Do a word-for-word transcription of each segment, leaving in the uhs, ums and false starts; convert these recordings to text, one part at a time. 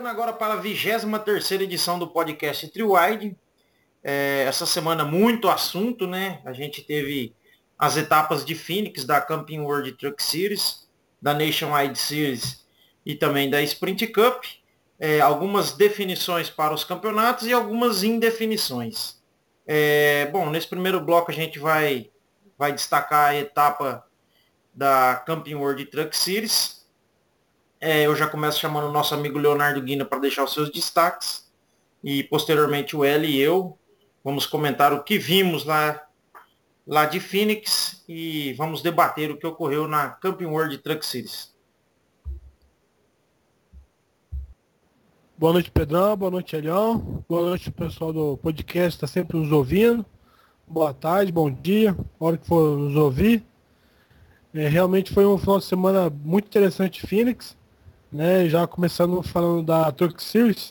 chegando agora para a vigésima terceira edição do podcast Triwide. É, essa semana muito assunto, né? A gente teve as etapas de Phoenix da Camping World Truck Series, da Nationwide Series e também da Sprint Cup. É, algumas definições para os campeonatos e algumas indefinições. É, bom, nesse primeiro bloco a gente vai, vai destacar a etapa da Camping World Truck Series. É, eu já começo chamando o nosso amigo Leonardo Guina para deixar os seus destaques. E posteriormente o L e eu vamos comentar o que vimos lá, lá de Phoenix e vamos debater o que ocorreu na Camping World Truck Series. Boa noite, Pedrão. Boa noite, Elião. Boa noite, pessoal do podcast, está sempre nos ouvindo. Boa tarde, bom dia, a hora que for nos ouvir. É, realmente foi um final de semana muito interessante em Phoenix, né? Já começando falando da Truck Series,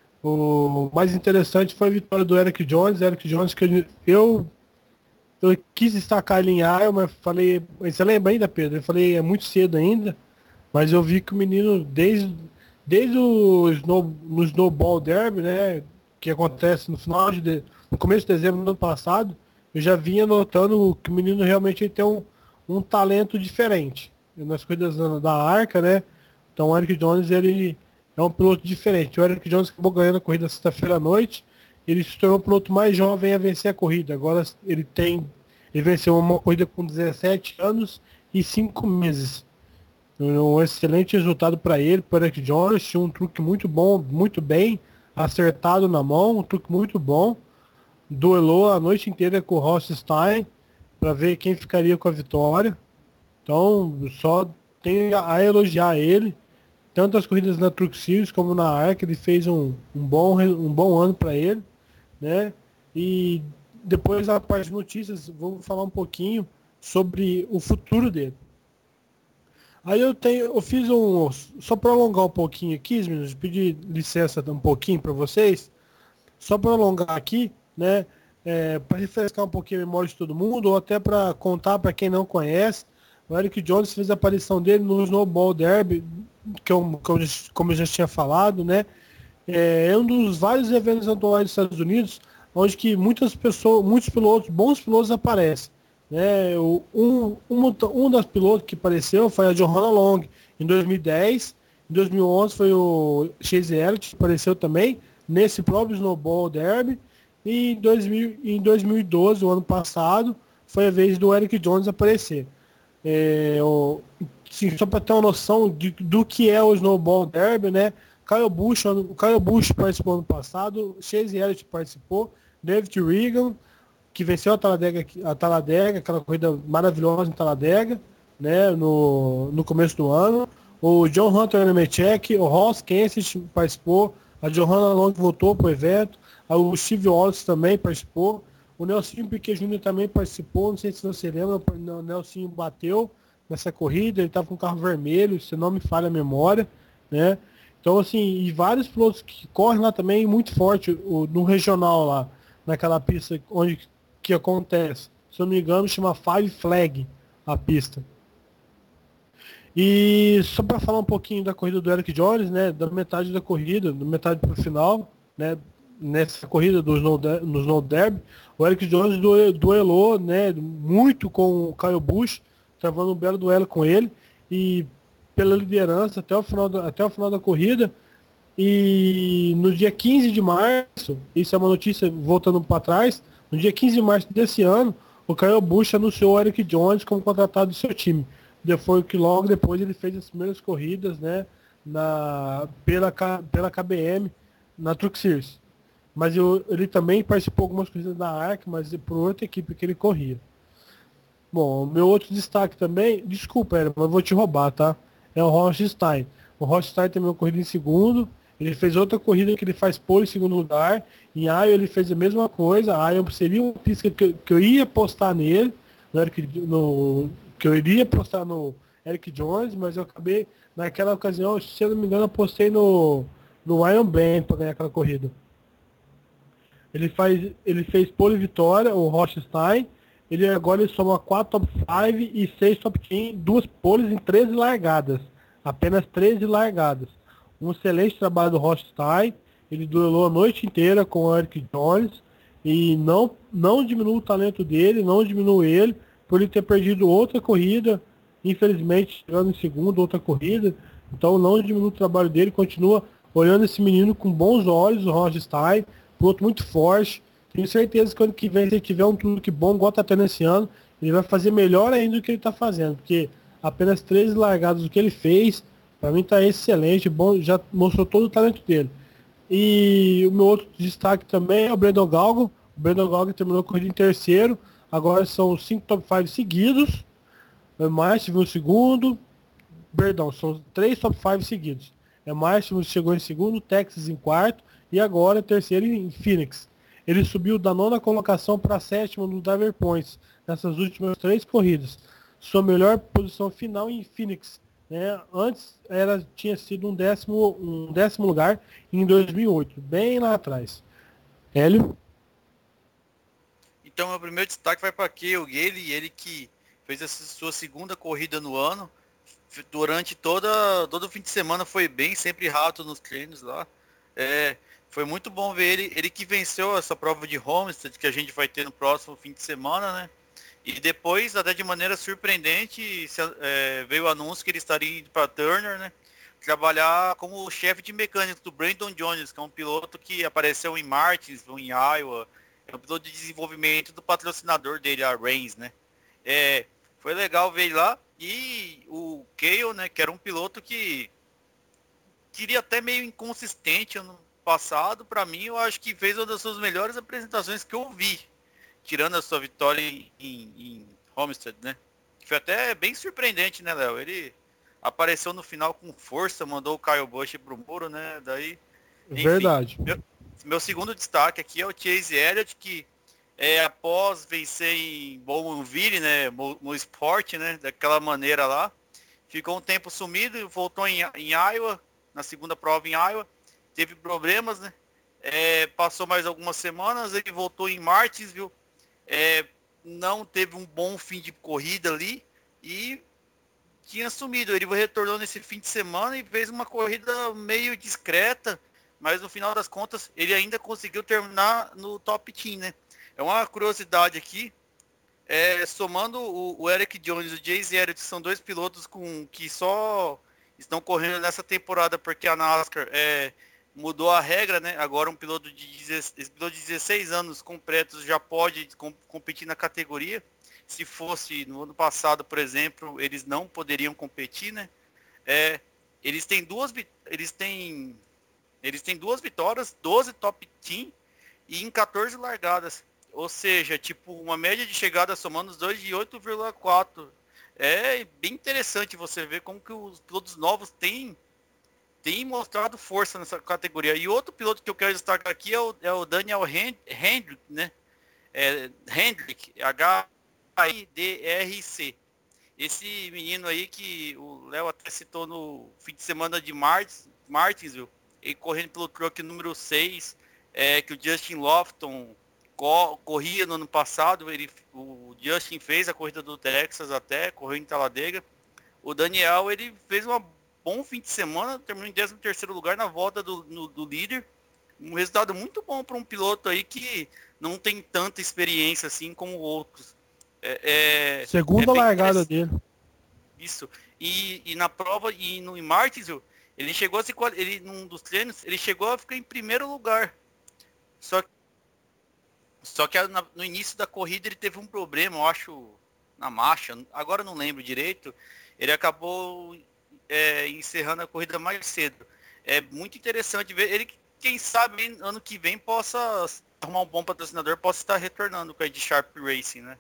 o mais interessante foi a vitória do Eric Jones. Eric Jones que eu, eu quis destacar ele em Iowa, mas falei, você lembra ainda, Pedro? Eu falei, é muito cedo ainda, mas eu vi que o menino, desde, desde o snow, no Snowball Derby, né, que acontece no final de, no começo de dezembro do ano passado, eu já vinha notando que o menino realmente ele tem um, um talento diferente nas corridas da Arca, né? Então o Eric Jones, ele é um piloto diferente. O Eric Jones acabou ganhando a corrida sexta-feira à noite. Ele se tornou o piloto mais jovem a vencer a corrida. Agora ele tem, ele venceu uma corrida com dezessete anos e cinco meses. Um excelente resultado para ele, para o Eric Jones. Tinha um truque muito bom, muito bem acertado na mão, um truque muito bom. Duelou a noite inteira com o Ross Stein para ver quem ficaria com a vitória. Então, só tenho a elogiar ele. Tanto as corridas na Truck Series como na Arca, ele fez um, um, bom, um bom ano para ele, né? E depois da parte de notícias, vamos falar um pouquinho sobre o futuro dele. Aí eu tenho, eu fiz um, só para alongar um pouquinho aqui, meninos, pedir licença um pouquinho para vocês, só para alongar aqui, né? É, para refrescar um pouquinho a memória de todo mundo, ou até para contar para quem não conhece, o Eric Jones fez a aparição dele no Snowball Derby, que eu, como eu já tinha falado, né? É um dos vários eventos atuais dos Estados Unidos, onde que muitas pessoas, muitos pilotos, bons pilotos aparecem. Né? Um, um, um das pilotos que apareceu foi a Johanna Long em dois mil e dez, em dois mil e onze foi o Chase Elliott, que apareceu também nesse próprio Snowball Derby, e em, dois mil, em dois mil e doze, o ano passado, foi a vez do Eric Jones aparecer. É, o, sim, só para ter uma noção de, do que é o Snowball Derby, né? Kyle Busch, o Kyle Busch participou ano passado, Chase Elliott participou, David Regan, que venceu a Talladega, a Talladega, aquela corrida maravilhosa em Talladega, né? No, no começo do ano. O John Hunter Nemechek, o Ross Kenseth participou, a Johanna Long voltou para o evento, o Steve Wallace também participou. O Nelsinho Piquet Júnior também participou, não sei se você lembra, o Nelsinho bateu nessa corrida, ele estava com o carro vermelho, se não me falha a memória, né? Então, assim, e vários pilotos que correm lá também muito forte, o, no regional lá, naquela pista onde que acontece, se eu não me engano, chama Five Flag a pista. E só para falar um pouquinho da corrida do Eric Jones, né, da metade da corrida, da metade para o final, né, nessa corrida do Snow, no Snow Derby, o Eric Jones duelou, né, muito com o Kyle Busch, travando um belo duelo com ele, e pela liderança até o final da, até o final da corrida. E no dia quinze de março, isso é uma notícia voltando para trás, no dia quinze de março desse ano, o Kyle Busch anunciou o Eric Jones como contratado do seu time. Foi que logo depois ele fez as primeiras corridas, né, na, pela, pela K B M na Truck Series. Mas eu, ele também participou de algumas corridas da Arca, mas por outra equipe que ele corria. Bom, meu outro destaque também, desculpa, mas eu vou te roubar, tá? É o Ross Stein. O Ross Stein tem uma corrida em segundo, ele fez outra corrida que ele faz pole em segundo lugar. Em Iowa ele fez a mesma coisa. A Iowa seria uma pista que, que eu ia postar nele, no Eric, no, que eu iria postar no Eric Jones, mas eu acabei, naquela ocasião, se eu não me engano, eu postei no, no Ryan Blaney para ganhar aquela corrida. Ele, faz, ele fez pole vitória, o Rothstein. Ele agora ele soma quatro top cinco e seis top dez, duas poles em treze largadas. Apenas treze largadas. Um excelente trabalho do Rothstein. Ele duelou a noite inteira com o Eric Jones e não, não diminui o talento dele, não diminui ele, por ele ter perdido outra corrida, infelizmente chegando em segundo, outra corrida. Então não diminui o trabalho dele, continua olhando esse menino com bons olhos, o Rothstein, piloto muito forte. Tenho certeza que ano que vem, se ele tiver um truque bom, igual tá tendo esse ano, ele vai fazer melhor ainda do que ele está fazendo, porque apenas treze largadas do que ele fez, para mim está excelente, bom, já mostrou todo o talento dele. E o meu outro destaque também é o Brandon Galgo. O Brandon Galgo terminou a corrida em terceiro, agora são cinco top cinco seguidos, mais no segundo, perdão, são três top cinco seguidos. É Máximo chegou em segundo, Texas em quarto e agora terceiro em Phoenix. Ele subiu da nona colocação para a sétima no Driver Points nessas últimas três corridas. Sua melhor posição final em Phoenix, né? Antes era, tinha sido um décimo, um décimo lugar em dois mil e oito, bem lá atrás. Hélio? Então, meu primeiro destaque vai para Cale Gale, ele que fez a sua segunda corrida no ano. Durante toda, todo o fim de semana foi bem, sempre rápido nos treinos lá. É, foi muito bom ver ele, ele que venceu essa prova de Homestead que a gente vai ter no próximo fim de semana, né? E depois, até de maneira surpreendente, se, é, veio o anúncio que ele estaria indo para Turner, né? Trabalhar como chefe de mecânico do Brandon Jones, que é um piloto que apareceu em Martinsville, em Iowa. É um piloto de desenvolvimento do patrocinador dele, a Reigns, né? É, foi legal ver ele lá. E o Cale, né, que era um piloto que queria até meio inconsistente ano passado, para mim, eu acho que fez uma das suas melhores apresentações que eu vi, tirando a sua vitória em, em, em Homestead, né? Que foi até bem surpreendente, né, Léo? Ele apareceu no final com força, mandou o Kyle Busch pro muro, né? Daí, enfim, verdade. Meu, meu segundo destaque aqui é o Chase Elliott, que é, após vencer em Bowmanville, né, no esporte, né, daquela maneira lá, ficou um tempo sumido, voltou em, em Iowa, na segunda prova em Iowa, teve problemas, né, é, passou mais algumas semanas, ele voltou em Martinsville, é, não teve um bom fim de corrida ali e tinha sumido. Ele retornou nesse fim de semana e fez uma corrida meio discreta, mas no final das contas ele ainda conseguiu terminar no top dez, né? É uma curiosidade aqui, é, somando o, o Eric Jones e o Chase Elliott, são dois pilotos com, que só estão correndo nessa temporada porque a NASCAR é, mudou a regra, né? Agora um piloto de, dezesseis, piloto de dezesseis anos completos já pode com, competir na categoria. Se fosse no ano passado, por exemplo, eles não poderiam competir, né? É, eles têm duas eles têm eles têm duas vitórias, doze top dez e em quatorze largadas. Ou seja, tipo, uma média de chegada somando os dois de oito vírgula quatro. É bem interessante você ver como que os pilotos novos têm, têm mostrado força nessa categoria. E outro piloto que eu quero destacar aqui é o, é o Daniel Hendrick, né? É, Hendrick, H I D R C. Esse menino aí que o Léo até citou no fim de semana de Martins, Martinsville, ele correndo pelo truck número seis, é, que o Justin Lofton corria no ano passado, ele, o Justin fez a corrida do Texas até, correu em Talladega. O Daniel, ele fez um bom fim de semana, terminou em décimo terceiro lugar na volta do, no, do líder. Um resultado muito bom para um piloto aí que não tem tanta experiência assim como outros. É, é, Segunda é largada dele. Isso. E, e na prova, e no em Martinsville, ele chegou a se, ele num dos treinos, ele chegou a ficar em primeiro lugar. Só que Só que no início da corrida ele teve um problema, eu acho, na marcha, agora eu não lembro direito, ele acabou é, encerrando a corrida mais cedo. É muito interessante ver, ele, quem sabe, ano que vem possa arrumar um bom patrocinador, possa estar retornando com a Ed Sharp Racing, né?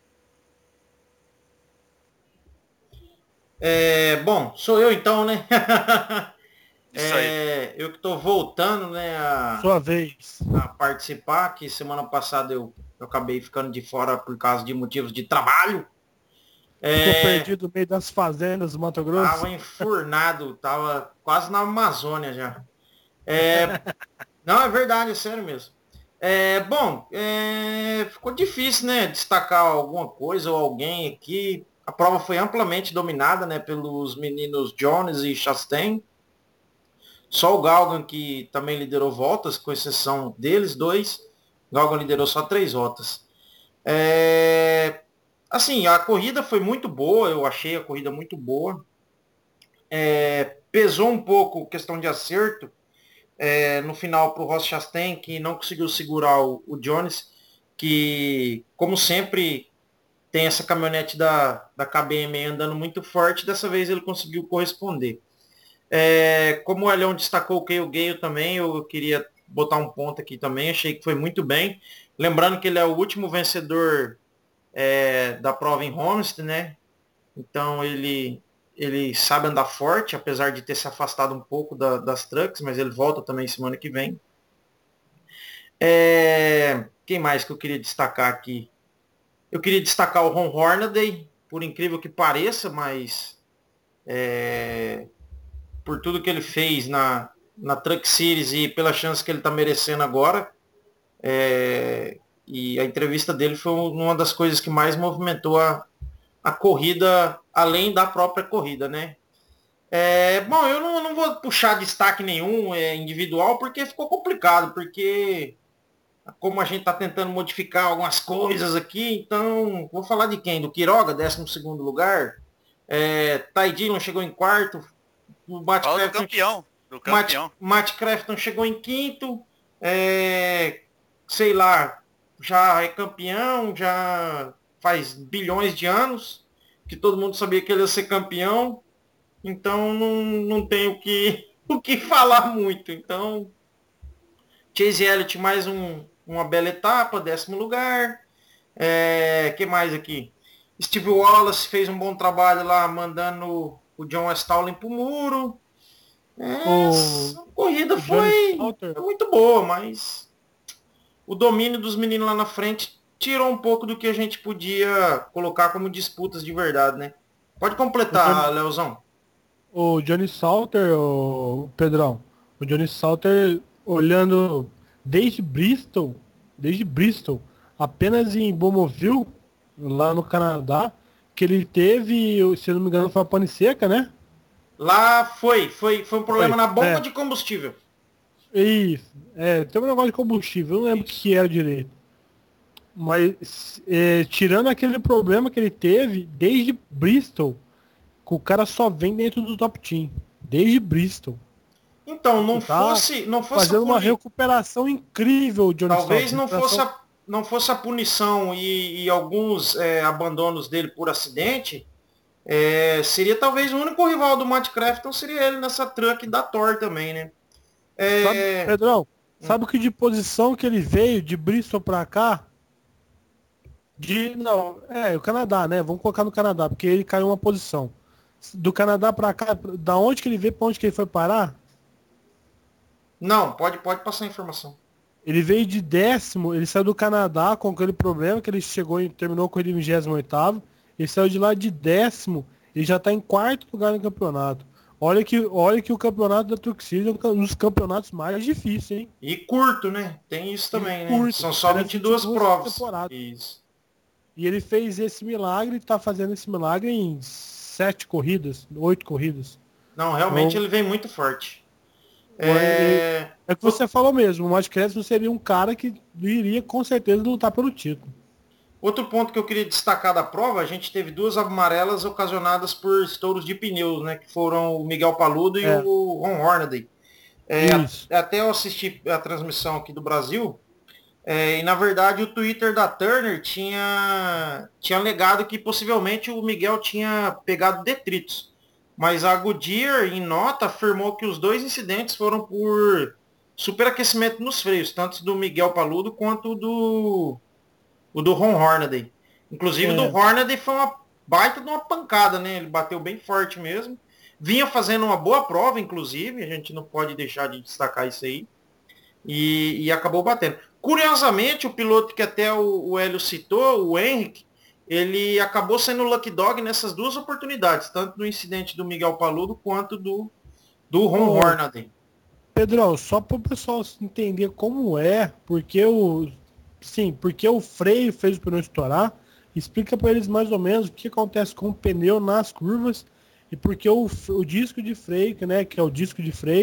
É, bom, sou eu então, né? Isso aí. É, eu que estou voltando, né, a, Sua vez. a participar, que semana passada eu, eu acabei ficando de fora por causa de motivos de trabalho. Ficou É, perdido no meio das fazendas do Mato Grosso? tava enfurnado, tava quase na Amazônia já. É, não, é verdade, é sério mesmo. É, bom, é, ficou difícil, né, destacar alguma coisa ou alguém aqui. A prova foi amplamente dominada, né, pelos meninos Jones e Chastain. Só o Galgan que também liderou voltas, com exceção deles dois. O Galgan liderou só três voltas. É... Assim, a corrida foi muito boa, eu achei a corrida muito boa. É... Pesou um pouco questão de acerto é... no final para o Ross Chastain, que não conseguiu segurar o, o Jones, que, como sempre, tem essa caminhonete da, da K B M andando muito forte. Dessa vez ele conseguiu corresponder. É, como o Elion destacou o Cale Gale também, eu queria botar um ponto aqui também, achei que foi muito bem. Lembrando que ele é o último vencedor é, da prova em Homestead, né? Então ele, ele sabe andar forte, apesar de ter se afastado um pouco da, das trucks, mas ele volta também semana que vem. É, quem mais que eu queria destacar aqui? Eu queria destacar o Ron Hornaday, por incrível que pareça, mas... É, por tudo que ele fez na, na Truck Series e pela chance que ele está merecendo agora. É, e a entrevista dele foi uma das coisas que mais movimentou a, a corrida, além da própria corrida, né? É, bom, eu não, não vou puxar destaque nenhum é, individual, porque ficou complicado, porque como a gente está tentando modificar algumas coisas aqui, então vou falar de quem? Do Quiroga, décimo segundo lugar. É, Ty Dillon chegou em quarto. O Matt Fala Crafton, do campeão. Do campeão. Matt, Matt Crafton chegou em quinto. É, sei lá, já é campeão, já faz bilhões de anos que todo mundo sabia que ele ia ser campeão. Então não, não tem o que, o que falar muito. Então, Chase Elliott mais um, uma bela etapa, décimo lugar. É, que mais aqui? Steve Wallace fez um bom trabalho lá, mandando o John Stallings pro muro. Essa o... corrida foi, foi muito boa, mas o domínio dos meninos lá na frente tirou um pouco do que a gente podia colocar como disputas de verdade, né? Pode completar, Johnny... Leozão. O Johnny Salter, o Pedrão, o Johnny Salter olhando desde Bristol, desde Bristol, apenas em Beaumont, lá no Canadá, que ele teve, se não me engano, foi a pane seca, né? Lá foi, foi, foi um problema foi, na bomba é. de combustível. Isso, é, tem um negócio de combustível, eu não lembro o que era direito. Mas, é, tirando aquele problema que ele teve, desde Bristol, que o cara só vem dentro do top team. Desde Bristol. Então, não tá fosse... Não fosse fazendo uma recuperação incrível, Johnny Talvez Salter. não fosse a, não fosse a punição e, e alguns é, abandonos dele por acidente, é, seria talvez o único rival do Matt Crafton, seria ele nessa truck da Thor também, né? É... Sabe, Pedrão, hum. sabe que de posição que ele veio de Bristol pra cá? De, não, é, o Canadá, né? Vamos colocar no Canadá, porque ele caiu uma posição. Do Canadá pra cá, da onde que ele veio, pra onde que ele foi parar? Não, pode, pode passar a informação. Ele veio de décimo, ele saiu do Canadá com aquele problema que ele chegou e terminou com ele em vigésimo oitavo. Ele saiu de lá de décimo, ele já está em quarto lugar no campeonato. Olha que, olha que o campeonato da Truck Series é um dos campeonatos mais difíceis, hein? E curto, né? Tem isso também, e né? Curto. São só vinte e duas provas. Isso. E ele fez esse milagre, está fazendo esse milagre em sete corridas, oito corridas. Não, realmente então, ele vem muito forte. É... é que você falou mesmo, o Matt Crafton seria um cara que iria com certeza lutar pelo título. Outro ponto que eu queria destacar da prova, a gente teve duas amarelas ocasionadas por estouros de pneus, né? Que foram o Miguel Paludo e é. o Ron Hornaday. É, até eu assisti a transmissão aqui do Brasil, é, e na verdade o Twitter da Turner tinha, tinha alegado que possivelmente o Miguel tinha pegado detritos. Mas a Goodyear, em nota, afirmou que os dois incidentes foram por superaquecimento nos freios, tanto do Miguel Paludo quanto do, o do Ron Hornaday. Inclusive, o é. do Hornaday foi uma baita de uma pancada, né? Ele bateu bem forte mesmo. Vinha fazendo uma boa prova, inclusive, a gente não pode deixar de destacar isso aí. E, e acabou batendo. Curiosamente, o piloto que até o, o Hélio citou, o Henrique, ele acabou sendo o Lucky Dog nessas duas oportunidades, tanto no incidente do Miguel Paludo quanto do, do Ron oh, Hornaday. Pedro, só para o pessoal entender como é, porque o, sim, porque o freio fez o pneu estourar, explica para eles mais ou menos o que acontece com o pneu nas curvas e porque o, o disco de freio, né, que é o disco de freio,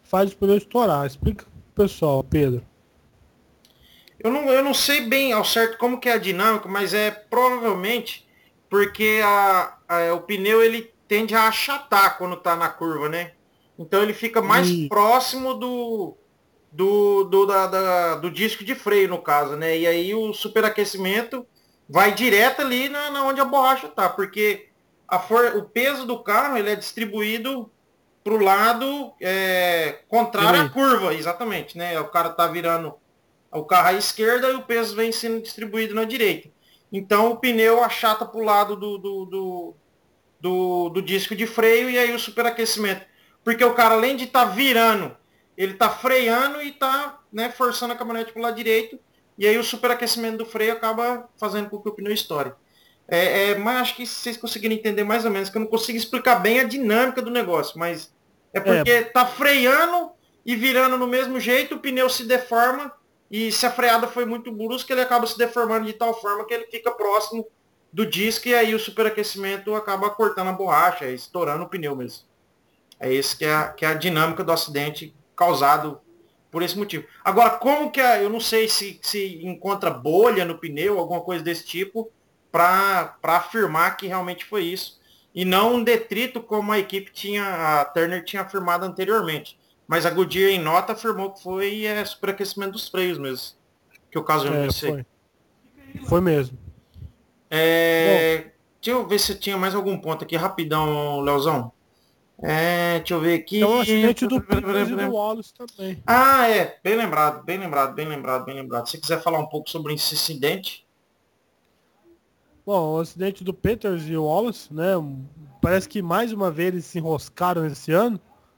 faz o pneu estourar. Explica pro pessoal, Pedro. Eu não, eu não sei bem ao certo como que é a dinâmica, mas é provavelmente porque a, a, o pneu ele tende a achatar quando tá na curva, né? Então ele fica mais E... próximo do, do, do, da, da, do disco de freio, no caso, né? E aí o superaquecimento vai direto ali na, na onde a borracha tá, porque a for, o peso do carro ele é distribuído para o lado é, contrário à curva, exatamente, né? O cara tá virando o carro à esquerda e o peso vem sendo distribuído na direita. Então o pneu achata para o lado do, do, do, do, do disco de freio e aí o superaquecimento. Porque o cara, além de estar tá virando, ele está freando e está, né, forçando a caminhonete para o lado direito. E aí o superaquecimento do freio acaba fazendo com que o pneu estoure. É, é, mas acho que vocês conseguiram entender mais ou menos, que eu não consigo explicar bem a dinâmica do negócio, mas é porque é. tá freando e virando no mesmo jeito, o pneu se deforma e se a freada foi muito brusca, ele acaba se deformando de tal forma que ele fica próximo do disco e aí o superaquecimento acaba cortando a borracha, estourando o pneu mesmo. É esse que é a, que é a dinâmica do acidente causado por esse motivo. Agora, como que a, eu não sei se, se encontra bolha no pneu, alguma coisa desse tipo, para afirmar que realmente foi isso. E não um detrito como a equipe tinha, a Turner tinha afirmado anteriormente. Mas a Goodyear em nota afirmou que foi é, superaquecimento dos freios mesmo. Que o caso é, isso foi. Foi mesmo. É, deixa eu ver se tinha mais algum ponto aqui, rapidão, Leozão. É, deixa eu ver aqui. É um acidente do Peters e do Wallace também. Ah, é. Bem lembrado, bem lembrado, bem lembrado, bem lembrado. Se você quiser falar um pouco sobre esse acidente. Bom, o acidente do Peters e o Wallace, né? Parece que mais uma vez eles se enroscaram esse ano.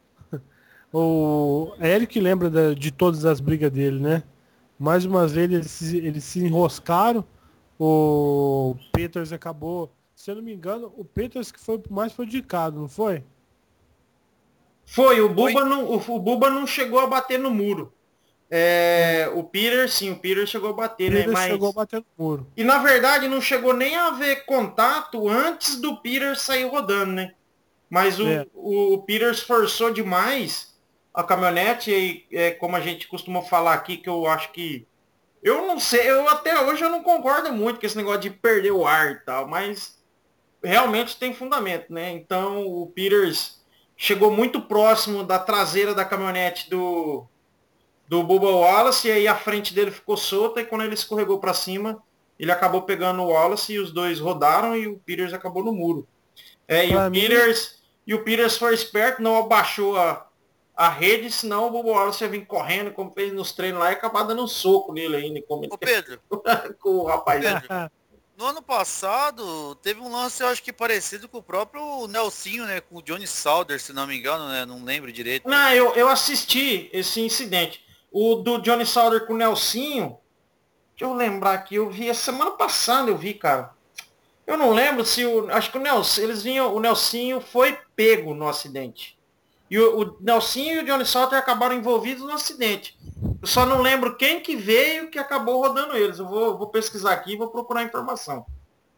O, é ele que lembra de, de todas as brigas dele, né? Mais uma vez eles se, eles se enroscaram. O Peters acabou, se eu não me engano, o Peters que foi o mais prejudicado, não foi? Foi, o Bubba, não, o, o Bubba não chegou a bater no muro. É, o Peter, sim, o Peter chegou a bater, Peter né? Mas... chegou a bater no muro. E na verdade não chegou nem a haver contato antes do Peter sair rodando, né? Mas o, É. o, o Peter esforçou demais a caminhonete, e é, como a gente costuma falar aqui, que eu acho que. Eu não sei, eu até hoje eu não concordo muito com esse negócio de perder o ar e tal, mas realmente tem fundamento, né? Então o Peters chegou muito próximo da traseira da caminhonete do, do Bubba Wallace, e aí a frente dele ficou solta, e quando ele escorregou para cima, ele acabou pegando o Wallace e os dois rodaram e o Peters acabou no muro. É, e, o mim... Peters, e o Peters foi esperto, não abaixou a, a rede, senão o Bubba Wallace ia vir correndo, como fez nos treinos lá, e acabar dando um soco nele ainda. Como Ô Pedro, com o rapaz. Pedro, no ano passado, teve um lance, eu acho que parecido com o próprio Nelsinho, né? Com o Johnny Sauter, se não me engano, né? Não lembro direito. Não, eu, eu assisti esse incidente. O do Johnny Sauter com o Nelsinho, deixa eu lembrar aqui, eu vi, a semana passada eu vi, cara. Eu não lembro se o, acho que o Nelson, eles vinham, o Nelsinho foi pego no acidente. E o, o Nelsinho e o Johnny Sauter acabaram envolvidos no acidente. Eu só não lembro quem que veio que acabou rodando eles. Eu vou, vou pesquisar aqui e vou procurar informação.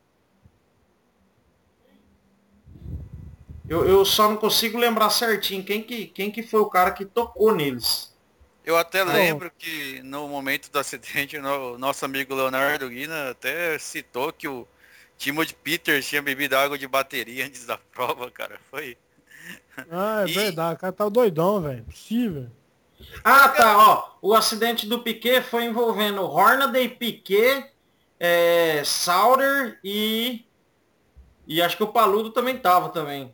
Eu, eu só não consigo lembrar certinho quem que, quem que foi o cara que tocou neles. Eu até lembro que no momento do acidente, o nosso amigo Leonardo Guina até citou que o Timothy Peters tinha bebido água de bateria antes da prova, cara. Foi. Ah, é e... verdade. O cara tá doidão, velho. Possível. Ah, tá, ó. O acidente do Piquet foi envolvendo Hornaday, Piquet, é, Sauter e... E acho que o Paludo também tava também.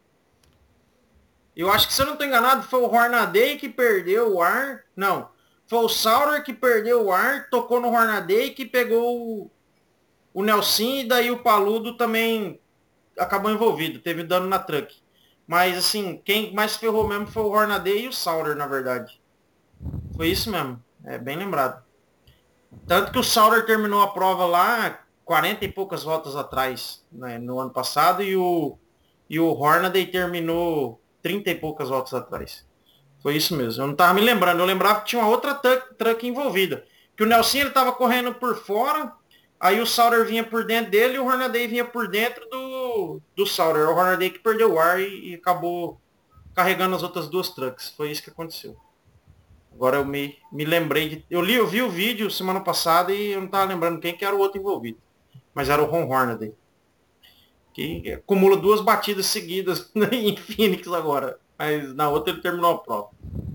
Eu acho que, se eu não estou enganado, foi o Hornaday que perdeu o ar. Não. Foi o Sauter que perdeu o ar, tocou no Hornaday, que pegou o, o Nelson, e daí o Paludo também acabou envolvido. Teve dano na truck. Mas, assim, quem mais ferrou mesmo foi o Hornaday e o Sauter, na verdade. Foi isso mesmo. É bem lembrado. Tanto que o Sauter terminou a prova lá quarenta e poucas voltas atrás, né, no ano passado, e o, e o Hornaday terminou trinta e poucas voltas atrás. Foi isso mesmo. Eu não tava me lembrando. Eu lembrava que tinha uma outra truck, truck envolvida. Que o Nelson ele tava correndo por fora, aí o Sauter vinha por dentro dele e o Hornaday vinha por dentro do, do Sauter. O Hornaday que perdeu o ar e, e acabou carregando as outras duas trucks. Foi isso que aconteceu. Agora eu me, me lembrei de. Eu li, eu vi o vídeo semana passada e eu não estava lembrando quem que era o outro envolvido. Mas era o Ron Hornaday. Que acumula duas batidas seguidas em Phoenix agora. Mas na outra ele terminou a prova.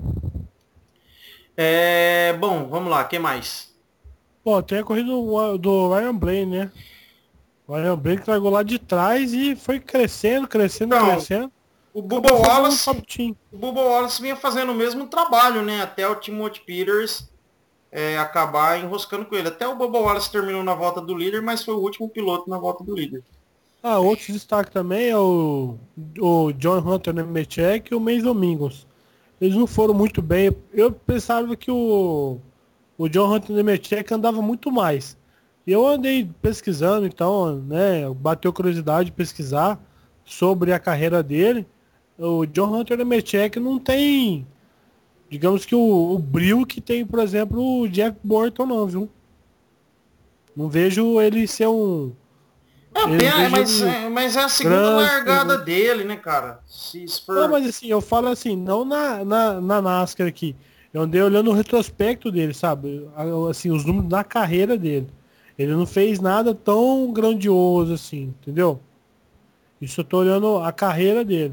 É, bom, vamos lá, quem mais? Bom, tem a corrida do, do Ryan Blaney, né? O Ryan Blaney que largou lá de trás e foi crescendo, crescendo, Então, crescendo. O Bubba Wallace, um o Bubba Wallace vinha fazendo o mesmo trabalho, né? Até o Timothy Peters é, acabar enroscando com ele. Até o Bubba Wallace terminou na volta do líder, mas foi o último piloto na volta do líder. Ah, outro destaque também é o, o John Hunter Nemechek e o Mason Mingos. Eles não foram muito bem. Eu pensava que o, o John Hunter Nemechek andava muito mais. E eu andei pesquisando, então, né? Bateu curiosidade de pesquisar sobre a carreira dele. O John Hunter Nemechek não tem, digamos que o, o brilho que tem, por exemplo, o Jeff Burton, não, viu? Não vejo ele ser um... É, é, mas, é, mas é a segunda grande, largada grande. dele, né, cara? Se for... Não, mas assim, eu falo assim, não na, na, na NASCAR aqui. Eu andei olhando o retrospecto dele, sabe? Assim, os números da carreira dele. Ele não fez nada tão grandioso assim, entendeu? Isso eu tô olhando a carreira dele.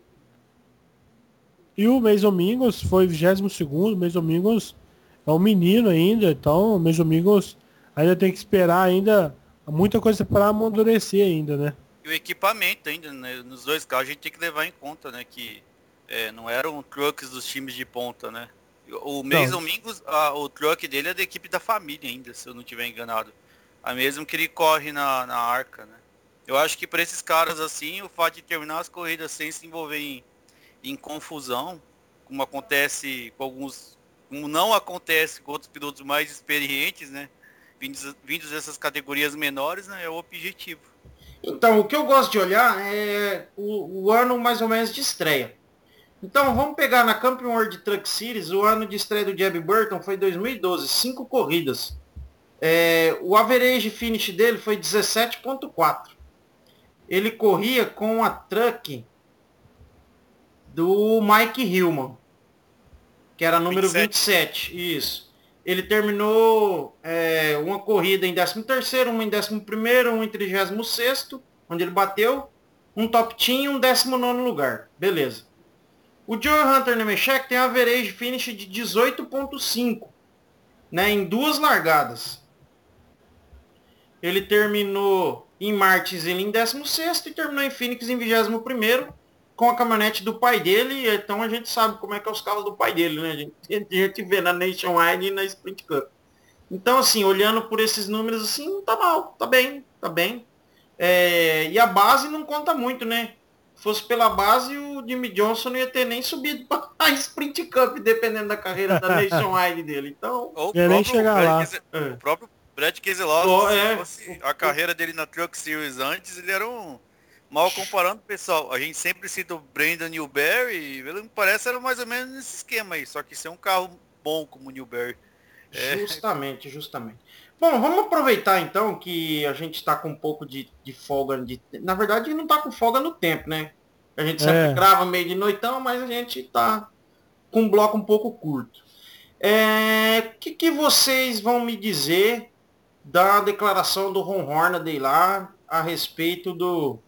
E o Mason Mingos foi vigésimo segundo. O Mason Mingos é um menino ainda, então o Mason Mingos ainda tem que esperar ainda muita coisa para amadurecer ainda, né? E o equipamento ainda, né? Nos dois carros a gente tem que levar em conta, né? Que é, não eram trucks dos times de ponta, né? O Mason Mingos, a, o truck dele é da equipe da família ainda, se eu não estiver enganado. A mesmo que ele corre na, na arca, né? Eu acho que para esses caras assim, o fato de terminar as corridas sem se envolver em, em confusão, como acontece com alguns, como não acontece com outros pilotos mais experientes, né? Vindos, vindos dessas categorias menores, né? É o objetivo. Então, o que eu gosto de olhar é o, o ano mais ou menos de estreia. Então, vamos pegar na Camping World Truck Series, o ano de estreia do Jeb Burton foi dois mil e doze, cinco corridas. É, o average finish dele foi dezessete ponto quatro. Ele corria com a truck do Mike Hillman, que era número vinte e sete. Isso. Ele terminou é, uma corrida em décimo terceiro, uma em décimo primeiro, uma em trigésimo sexto, onde ele bateu, um top team e um décimo nono lugar. Beleza. O Joe Hunter Nemechek tem average finish de dezoito ponto cinco, né, em duas largadas. Ele terminou em Martinsville em décimo sexto e terminou em Phoenix em vigésimo primeiro com a caminhonete do pai dele. Então a gente sabe como é que é os carros do pai dele, né? A gente, a gente vê na Nationwide e na Sprint Cup. Então, assim, olhando por esses números, assim, não tá mal, tá bem, tá bem. É, e a base não conta muito, né? Se fosse pela base, o Jimmy Johnson não ia ter nem subido para a Sprint Cup, dependendo da carreira da Nationwide dele. Então, Ou o nem próprio chegar Brad lá. Kese- o próprio Brad Keselowski, Oh, se é. fosse a carreira dele na Truck Series antes, ele era um... Mal comparando, pessoal, a gente sempre cita o Brandon Newberry, ele me parece era mais ou menos nesse esquema aí, só que isso é um carro bom como o Newberry. É. Justamente, justamente. Bom, vamos aproveitar então que a gente está com um pouco de, de folga. De, na verdade, não está com folga no tempo, né? A gente sempre É. grava meio de noitão, mas a gente está com um bloco um pouco curto. É, o que, que vocês vão me dizer da declaração do Ron Hornaday lá a respeito do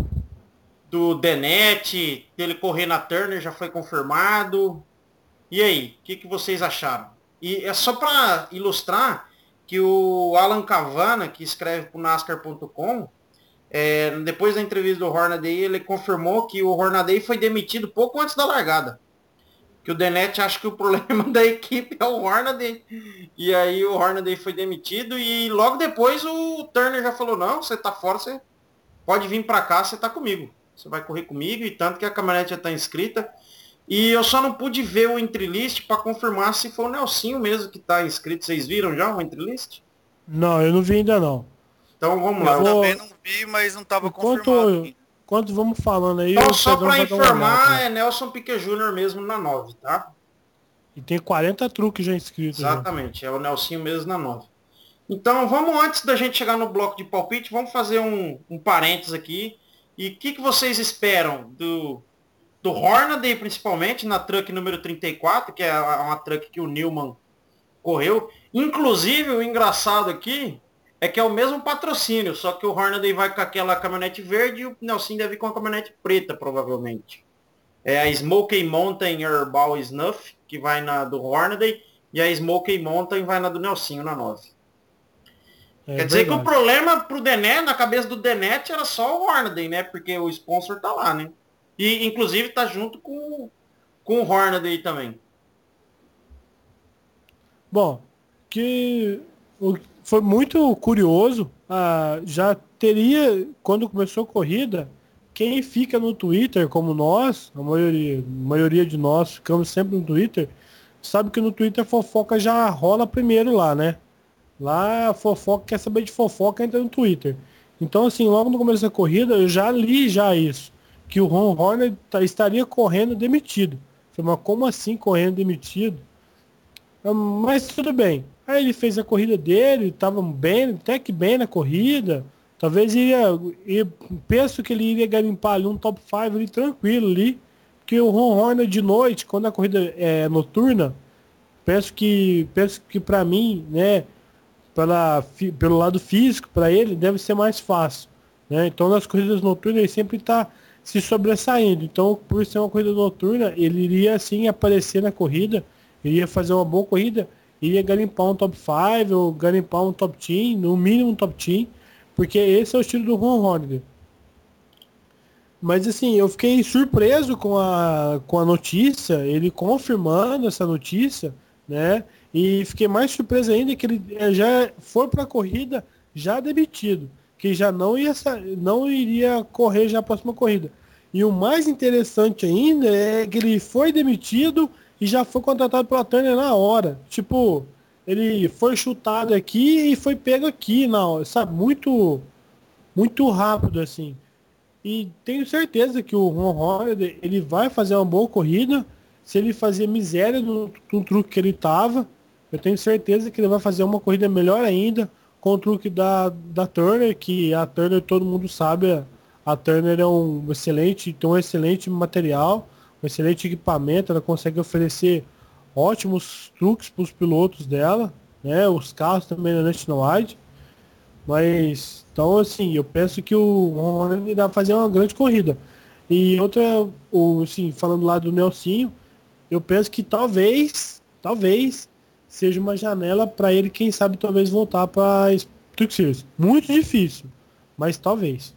do Denete, dele correr na Turner, já foi confirmado. E aí, o que, que vocês acharam? E é só para ilustrar que o Alan Cavana, que escreve para o NASCAR ponto com, é, depois da entrevista do Hornaday, ele confirmou que o Hornaday foi demitido pouco antes da largada. Que o Denete acha que o problema da equipe é o Hornaday. E aí o Hornaday foi demitido e logo depois o Turner já falou, não, você tá fora, você pode vir para cá, você tá comigo. Você vai correr comigo, e tanto que a caminhonete já está inscrita. E eu só não pude ver o entrelist para confirmar se foi o Nelsinho mesmo que está inscrito. Vocês viram já o entrelist? Não, eu não vi ainda não. Então vamos lá. Eu vou- também não vi, mas não estava Enquanto, confirmado. enquanto vamos falando aí... Então o só Pedrão para vai dar uma informar, olhada. é Nelson Piquet Júnior mesmo na nove, tá? E tem quarenta truques já inscritos. já. Exatamente, é o Nelsinho mesmo na nove. Então vamos, antes da gente chegar no bloco de palpite, vamos fazer um, um parênteses aqui. E o que, que vocês esperam do, do Hornaday, principalmente, na truck número trinta e quatro, que é uma truck que o Newman correu. Inclusive, o engraçado aqui é que é o mesmo patrocínio, só que o Hornaday vai com aquela caminhonete verde e o Nelson deve ir com a caminhonete preta, provavelmente. É a Smoky Mountain Herbal Snuff, que vai na do Hornaday, e a Smoky Mountain vai na do Nelsinho, na nove. É Quer dizer verdade. que o problema pro Denet, na cabeça do Denet, era só o Hornaday, né? Porque o sponsor tá lá, né? E, inclusive, tá junto com, com o Hornaday também. Bom, que o- foi muito curioso. Ah, já teria, quando começou a corrida, quem fica no Twitter, como nós, a maioria, a maioria de nós ficamos sempre no Twitter, sabe que no Twitter a fofoca já rola primeiro lá, né? Lá a fofoca, quer saber de fofoca, entra no Twitter. Então, assim, logo no começo da corrida, eu já li já isso, que o Ron Horner tá- estaria correndo demitido. Falei, mas como assim correndo demitido? Ah, mas tudo bem. Aí ele fez a corrida dele, estava bem, até que bem na corrida. Talvez iria, eu penso que ele iria garimpar ali um top cinco ali tranquilo ali. Porque o Ron Horner de noite, quando a corrida é noturna, penso que penso que para mim, né, pela, fi- pelo lado físico, para ele deve ser mais fácil, né? Então nas corridas noturnas ele sempre está se sobressaindo. Então, por ser uma corrida noturna, ele iria assim aparecer na corrida, iria fazer uma boa corrida, iria garimpar um top cinco ou garimpar um top dez, no mínimo um top dez, porque esse é o estilo do Ron Horner. Mas assim, eu fiquei surpreso com a, com a notícia, ele confirmando essa notícia, né? E fiquei mais surpreso ainda que ele eh, já foi para a corrida já demitido, que já não ia sa- não iria correr já a próxima corrida. E o mais interessante ainda é que ele foi demitido e já foi contratado pela Turner na hora. Tipo, ele foi chutado aqui e foi pego aqui na hora, sabe? Muito muito rápido assim. E tenho certeza que o Ron Horner, ele vai fazer uma boa corrida. Se ele fazer miséria no, no truque que ele tava, eu tenho certeza que ele vai fazer uma corrida melhor ainda com o truque da, da Turner, que a Turner, todo mundo sabe, a, a Turner é um excelente, tem um excelente material, um excelente equipamento, ela consegue oferecer ótimos truques para os pilotos dela, né? Os carros também da Nationwide. Mas, então, assim, eu penso que o Ron Horner irá fazer uma grande corrida. E outra, o, assim, falando lá do Nelsinho, eu penso que talvez, talvez, seja uma janela para ele, quem sabe, talvez voltar para Truck Series. Muito difícil, mas talvez.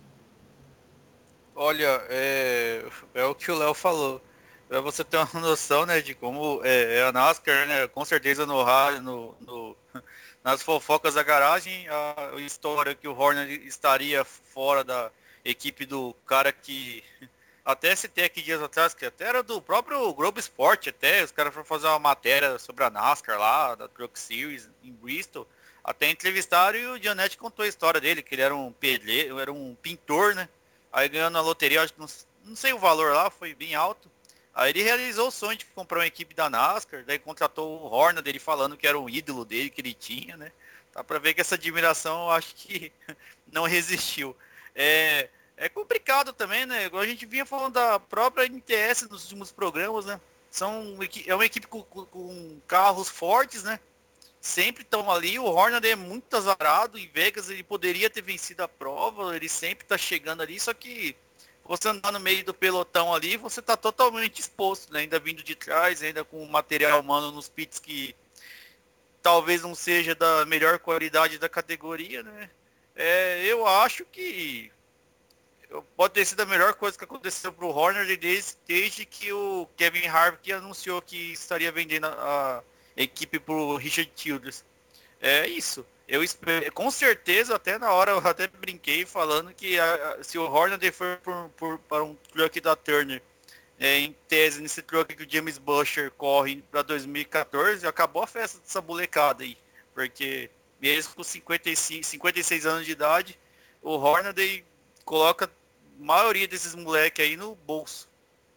Olha, é, é o que o Léo falou. Pra você ter uma noção, né, de como é, é a NASCAR, né, com certeza no rádio, no, no- nas fofocas da garagem, a história que o Horner estaria fora da equipe do cara que até citei aqui dias atrás, que até era do próprio Globo Esporte, até os caras foram fazer uma matéria sobre a NASCAR lá, da Truck Series em Bristol, até entrevistaram e o Gianetti contou a história dele, que ele era um pedreiro, era um pintor, né? Aí ganhou na loteria, acho que não, não sei o valor lá, foi bem alto. Aí ele realizou o sonho de comprar uma equipe da NASCAR, daí contratou o Horner dele falando que era um ídolo dele, que ele tinha, né? Dá pra ver que essa admiração eu acho que não resistiu. É, é complicado também, né? Igual a gente vinha falando da própria N T S nos últimos programas, né? São, é uma equipe com, com, com carros fortes, né? Sempre estão ali. O Horner é muito azarado. Em Vegas ele poderia ter vencido a prova. Ele sempre está chegando ali. Só que você andar no meio do pelotão ali, você está totalmente exposto, né? Ainda vindo de trás, ainda com material humano nos pits que talvez não seja da melhor qualidade da categoria, né? É, eu acho que pode ter sido a melhor coisa que aconteceu para o Horner desde, desde que o Kevin Harvick anunciou que estaria vendendo a, a equipe para o Richard Childress. É isso. Eu espero, com certeza, até na hora eu até brinquei falando que a, a, se o Horner for por, por, para um truck da Turner, é, em tese, nesse truck que o James Buescher corre para dois mil e quatorze, acabou a festa dessa molecada aí. Porque mesmo com cinquenta e cinco, cinquenta e seis anos de idade, o Horner coloca a maioria desses moleques aí no bolso.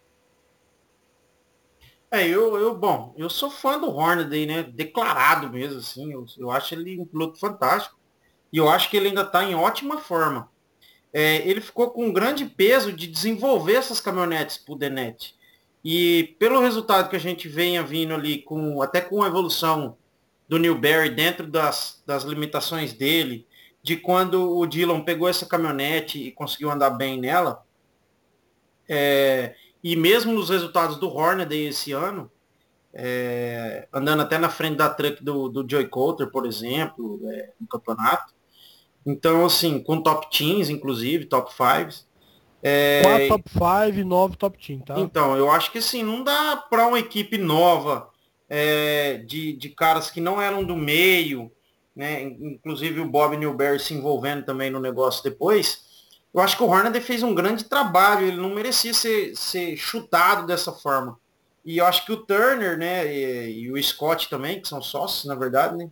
É, eu, eu, bom, eu sou fã do Hornaday, né? Declarado mesmo, assim. Eu, eu acho ele um piloto fantástico. E eu acho que ele ainda está em ótima forma. É, ele ficou com um grande peso de desenvolver essas caminhonetes para o Denet. E pelo resultado que a gente venha vindo ali, com até com a evolução do Newberry dentro das, das limitações dele, de quando o Dillon pegou essa caminhonete e conseguiu andar bem nela, é, e mesmo nos resultados do Hornaday esse ano, é, andando até na frente da truck do, do Joey Coulter, por exemplo, é, no campeonato. Então, assim, com top teams, inclusive, top fives. É, quatro top cinco e nove top team, tá? Então, eu acho que assim, não dá para uma equipe nova, é, de, de caras que não eram do meio, né? Inclusive o Bob Newberry se envolvendo também no negócio depois. Eu acho que o Hornaday fez um grande trabalho, ele não merecia ser, ser chutado dessa forma. E eu acho que o Turner, né, e, e o Scott também, que são sócios, na verdade, né,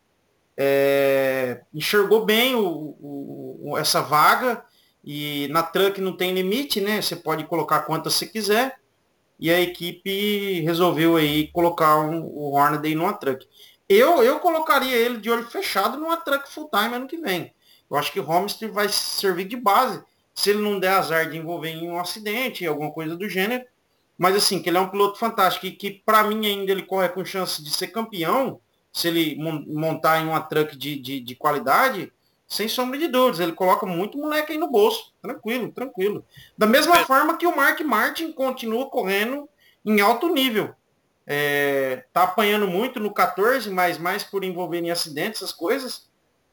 é, enxergou bem o, o, essa vaga, e na truck não tem limite, né, você pode colocar quantas você quiser, e a equipe resolveu aí colocar um, o Hornaday numa truck. Eu, eu colocaria ele de olho fechado numa truck full time ano que vem. Eu acho que o Homestead vai servir de base, se ele não der azar de envolver em um acidente, alguma coisa do gênero. Mas assim, que ele é um piloto fantástico e que para mim ainda ele corre com chance de ser campeão, se ele montar em uma truck de, de, de qualidade, sem sombra de dúvidas. Ele coloca muito moleque aí no bolso. Tranquilo, tranquilo. Da mesma forma que o Mark Martin continua correndo em alto nível. É, tá apanhando muito no quatorze, mas mais por envolver em acidentes, essas coisas.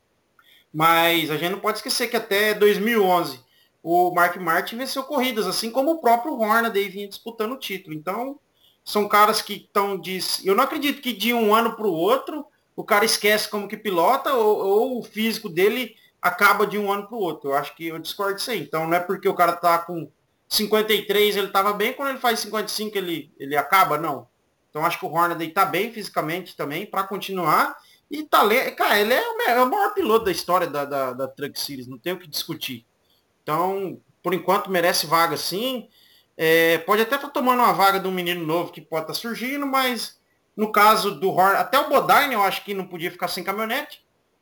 Mas a gente não pode esquecer que até dois mil e onze o Mark Martin venceu corridas, assim como o próprio Hornaday vinha disputando o título. Então, são caras que estão de... Eu não acredito que de um ano para o outro o cara esquece como que pilota ou, ou o físico dele acaba de um ano para o outro. Eu acho que eu discordo disso aí. Então, não é porque o cara tá com cinquenta e três ele estava bem, quando ele faz cinquenta e cinco ele, ele acaba, não. Então, acho que o Hornaday tá bem fisicamente também para continuar. E talento, cara, ele é o, é o maior piloto da história da, da, da Truck Series, não tem o que discutir. Então, por enquanto, merece vaga sim. É, pode até estar tomando uma vaga de um menino novo que pode estar surgindo, mas no caso do Horner, até o Bodine eu acho que não podia ficar sem caminhonete.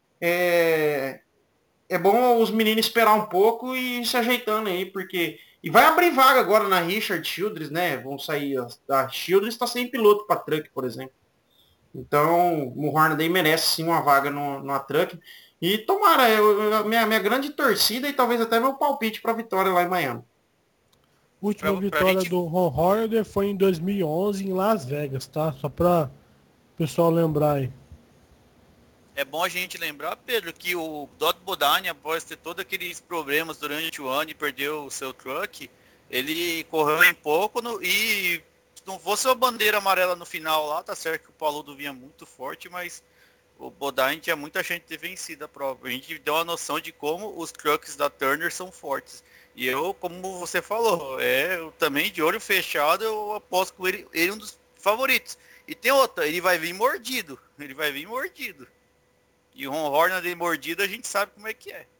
É, é bom os meninos esperar um pouco e ir se ajeitando aí, porque... E vai abrir vaga agora na Richard Childress, né? Vão sair... A Childress está sem piloto para truck, por exemplo. Então, o Hornaday merece sim uma vaga no, numa truck. E tomara, eu, a minha, minha grande torcida e talvez até meu palpite para a vitória lá em Miami. Última Pra- pra vitória gente- do Ron Hornaday foi em dois mil e onze em Las Vegas, tá? Só pra o pessoal lembrar aí. É bom a gente lembrar, Pedro, que o Dot Bodine, após ter todos aqueles problemas durante o ano e perdeu o seu truck, ele correu em pouco no- e se não fosse a bandeira amarela no final lá, tá certo que o Paludo vinha muito forte, mas o Bodine tinha muita gente ter vencido a prova. A gente deu uma noção de como os trucks da Turner são fortes. E eu, como você falou, é eu também de olho fechado, eu aposto que ele, ele é um dos favoritos. E tem outra, ele vai vir mordido. Ele vai vir mordido. E o Ron Hornaday mordido a gente sabe como é que é.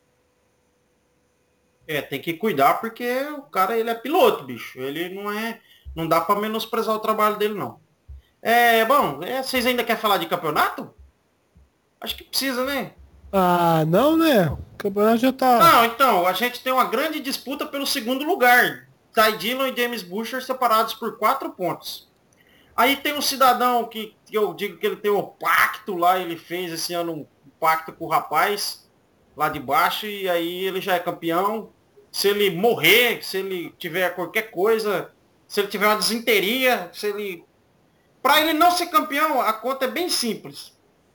É, tem que cuidar porque o cara, ele é piloto, bicho. Ele não é... Não dá para menosprezar o trabalho dele, não. É, bom, é, vocês ainda querem falar de campeonato? Acho que precisa, né? Ah, não, né? O campeonato já tá. Não, então, a gente tem uma grande disputa pelo segundo lugar. Ty Dillon e James Buescher separados por quatro pontos. Aí tem um cidadão que, que eu digo que ele tem um pacto lá, ele fez esse ano um pacto com o rapaz lá de baixo, e aí ele já é campeão. Se ele morrer, se ele tiver qualquer coisa, se ele tiver uma desinteria, se ele... Para ele não ser campeão, a conta é bem simples.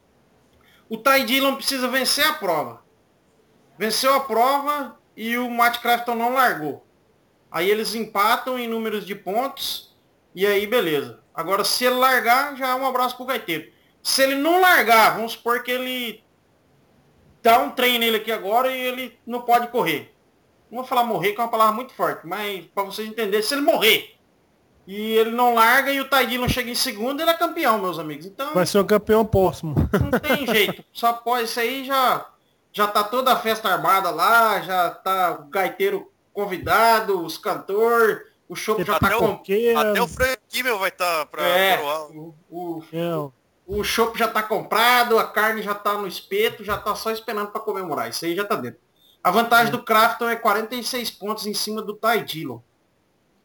O Ty Dillon precisa vencer a prova. Venceu a prova e o Matt Crafton não largou. Aí eles empatam em números de pontos e aí beleza. Agora se ele largar, já é um abraço pro gaiteiro. Se ele não largar, vamos supor que ele dá um trem nele aqui agora e ele não pode correr. Não vou falar morrer, que é uma palavra muito forte, mas para vocês entenderem, se ele morrer e ele não larga e o Ty Dillon chega em segundo, ele é campeão, meus amigos. Então Vai ser um campeão póstumo. não tem jeito. Só pode isso aí, já já tá toda a festa armada lá, já tá o gaiteiro convidado, os cantores, o show já Até tá o- com... Até o Frank Kimmel vai estar tá pra É, coroar. o, o, É, o chopp já tá comprado, a carne já tá no espeto, já tá só esperando para comemorar. Isso aí já tá dentro. A vantagem do Crafton é quarenta e seis pontos em cima do Ty Dillon.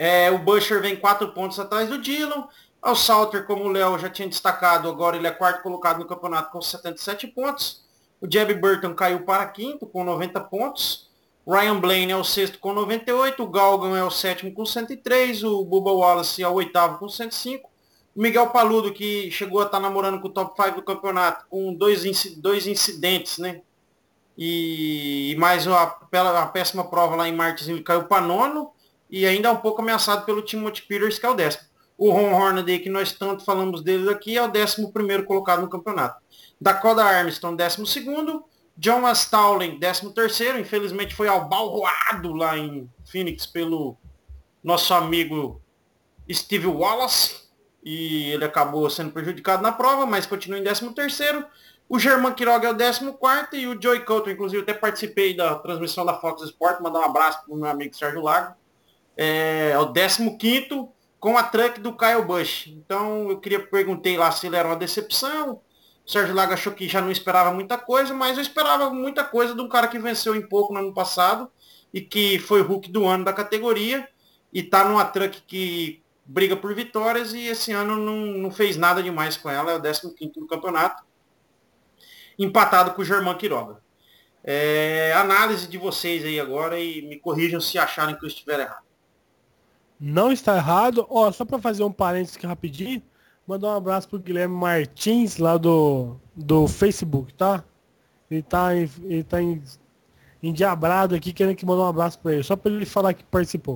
É, o Busher vem quatro pontos atrás do Dillon. O Salter, como o Léo já tinha destacado, agora ele é quarto colocado no campeonato com setenta e sete pontos. O Jeb Burton caiu para quinto com noventa pontos. Ryan Blaney é o sexto com noventa e oito. O Galgan é o sétimo com cento e três. O Bubba Wallace é o oitavo com cento e cinco. O Miguel Paludo, que chegou a estar namorando com o top cinco do campeonato, com dois, dois incidentes, né? E, e mais uma, uma péssima prova lá em Martins, ele caiu para nono. E ainda é um pouco ameaçado pelo Timothy Peters, que é o décimo. O Ron Hornaday, que nós tanto falamos dele aqui, é o décimo primeiro colocado no campeonato. Dakota Armstrong, décimo segundo. John Astaulen, décimo terceiro. Infelizmente foi abalroado lá em Phoenix pelo nosso amigo Steve Wallace. E ele acabou sendo prejudicado na prova, mas continua em décimo terceiro. O Germán Quiroga é o décimo quarto. E o Joey Couto, inclusive, até participei da transmissão da Fox Sports. Mandar um abraço para o meu amigo Sérgio Lago. É, é o décimo quinto com a truck do Kyle Busch. Então eu queria perguntei lá se ele era uma decepção. O Sérgio Lago achou que já não esperava muita coisa, mas eu esperava muita coisa de um cara que venceu em pouco no ano passado e que foi Hulk do ano da categoria e tá numa truck que briga por vitórias e esse ano não, não fez nada demais com ela, é o décimo quinto no campeonato, empatado com o Germán Quiroga. É, análise de vocês aí agora e me corrijam se acharem que eu estiver errado. Não está errado. Ó, oh, só para fazer um parênteses aqui rapidinho, mandar um abraço pro Guilherme Martins lá do, do Facebook, tá? Ele tá, ele tá em, endiabrado aqui, querendo que mande um abraço para ele, só para ele falar que participou.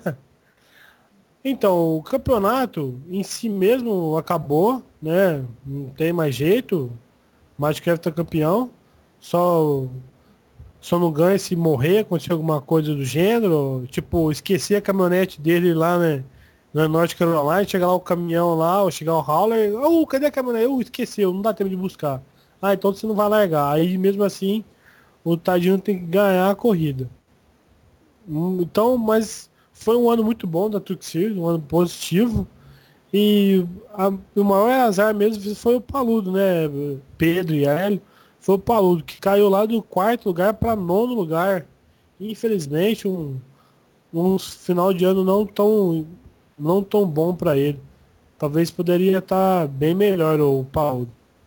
Então, o campeonato em si mesmo acabou, né? Não tem mais jeito. O Magicraft é campeão. Só... Só não ganha se morrer, acontecer alguma coisa do gênero. Tipo, esquecer a caminhonete dele lá, né? Na North Carolina, chegar lá o caminhão lá, ou chegar o Hauler. Oh, cadê a caminhonete? Eu esqueceu, não dá tempo de buscar. Ah, então você não vai largar. Aí mesmo assim, o tadinho tem que ganhar a corrida. Então, mas foi um ano muito bom da Truck Series, um ano positivo. E a, o maior azar mesmo foi o Paludo, né? Pedro e Hélio. Foi o Paludo, que caiu lá do quarto lugar para nono lugar. Infelizmente, um, um final de ano não tão, não tão bom para ele. Talvez poderia estar bem melhor o Paludo.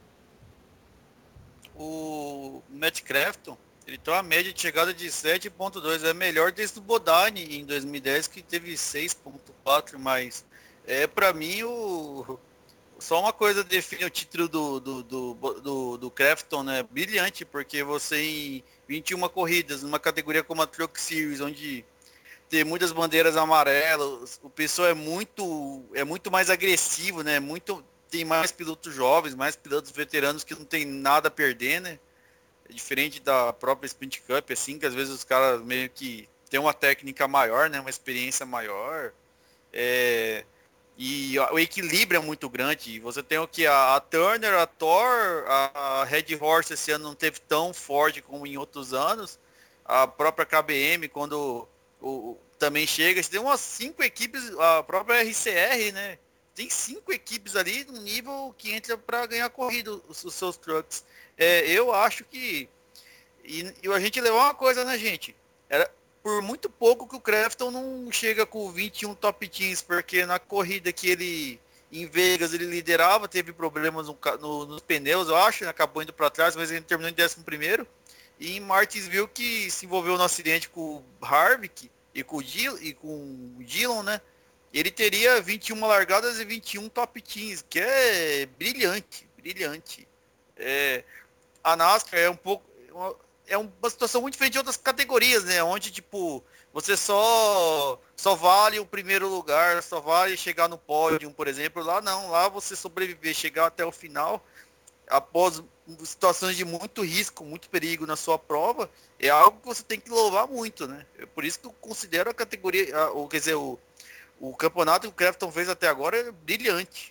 O Matt Crafton, ele tem uma média de chegada de sete ponto dois. É melhor desde o Bodine em dois mil e dez, que teve seis ponto quatro, mas é para mim o... Só uma coisa define o título do, do, do, do, do Crafton, né? Brilhante, porque você em vinte e uma corridas, numa categoria como a Truck Series, onde tem muitas bandeiras amarelas, o pessoal é muito, é muito mais agressivo, né? Muito, tem mais pilotos jovens, mais pilotos veteranos que não tem nada a perder, né? É diferente da própria Sprint Cup, assim, que às vezes os caras meio que tem uma técnica maior, né? Uma experiência maior. É... E o equilíbrio é muito grande. Você tem o que? A, a Turner, a Thor, a, a Red Horse esse ano não teve tão forte como em outros anos. A própria K B M, quando o, o, também chega, você tem umas cinco equipes, a própria R C R, né? Tem cinco equipes ali no nível que entra para ganhar corrida os, os seus trucks. É, eu acho que... E, e a gente levou uma coisa, né, gente? Era... Por muito pouco que o Crafton não chega com vinte e um top teams, porque na corrida que ele, em Vegas, ele liderava, teve problemas no, no, nos pneus, eu acho, né? Acabou indo para trás, mas ele terminou em décimo primeiro. E em Martinsville, que se envolveu no acidente com o Harvick e com o, Dil, e com o Dillon, né? Ele teria vinte e uma largadas e vinte e um top teams, que é brilhante, brilhante. É, a NASCAR é um pouco... É uma situação muito diferente de outras categorias, né? Onde, tipo, você só só vale o primeiro lugar, só vale chegar no pódio, por exemplo. Lá não, lá você sobreviver, chegar até o final, após situações de muito risco, muito perigo na sua prova, é algo que você tem que louvar muito, né? É por isso que eu considero a categoria, ou quer dizer, o, o campeonato que o Crafton fez até agora é brilhante.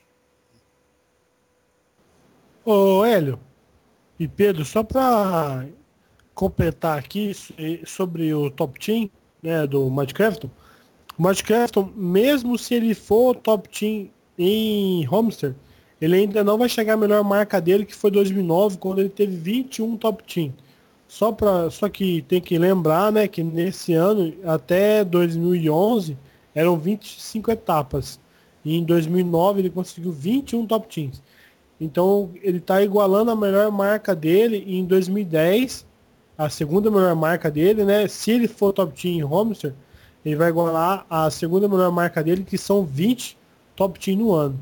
Ô, Hélio e Pedro, só para completar aqui sobre o Top Team, né, do Matt Crafton. O Matt Crafton, mesmo se ele for Top Team em Homestead, ele ainda não vai chegar à melhor marca dele, que foi dois mil e nove, quando ele teve vinte e um Top Team. Só, pra, só que tem que lembrar, né, que nesse ano, até dois mil e onze, eram vinte e cinco etapas. E em dois mil e nove ele conseguiu vinte e um top teams. Então ele está igualando a melhor marca dele. E em dois mil e dez, a segunda melhor marca dele, né? Se ele for top team em Homestead, ele vai igualar a segunda melhor marca dele, que são vinte top team no ano.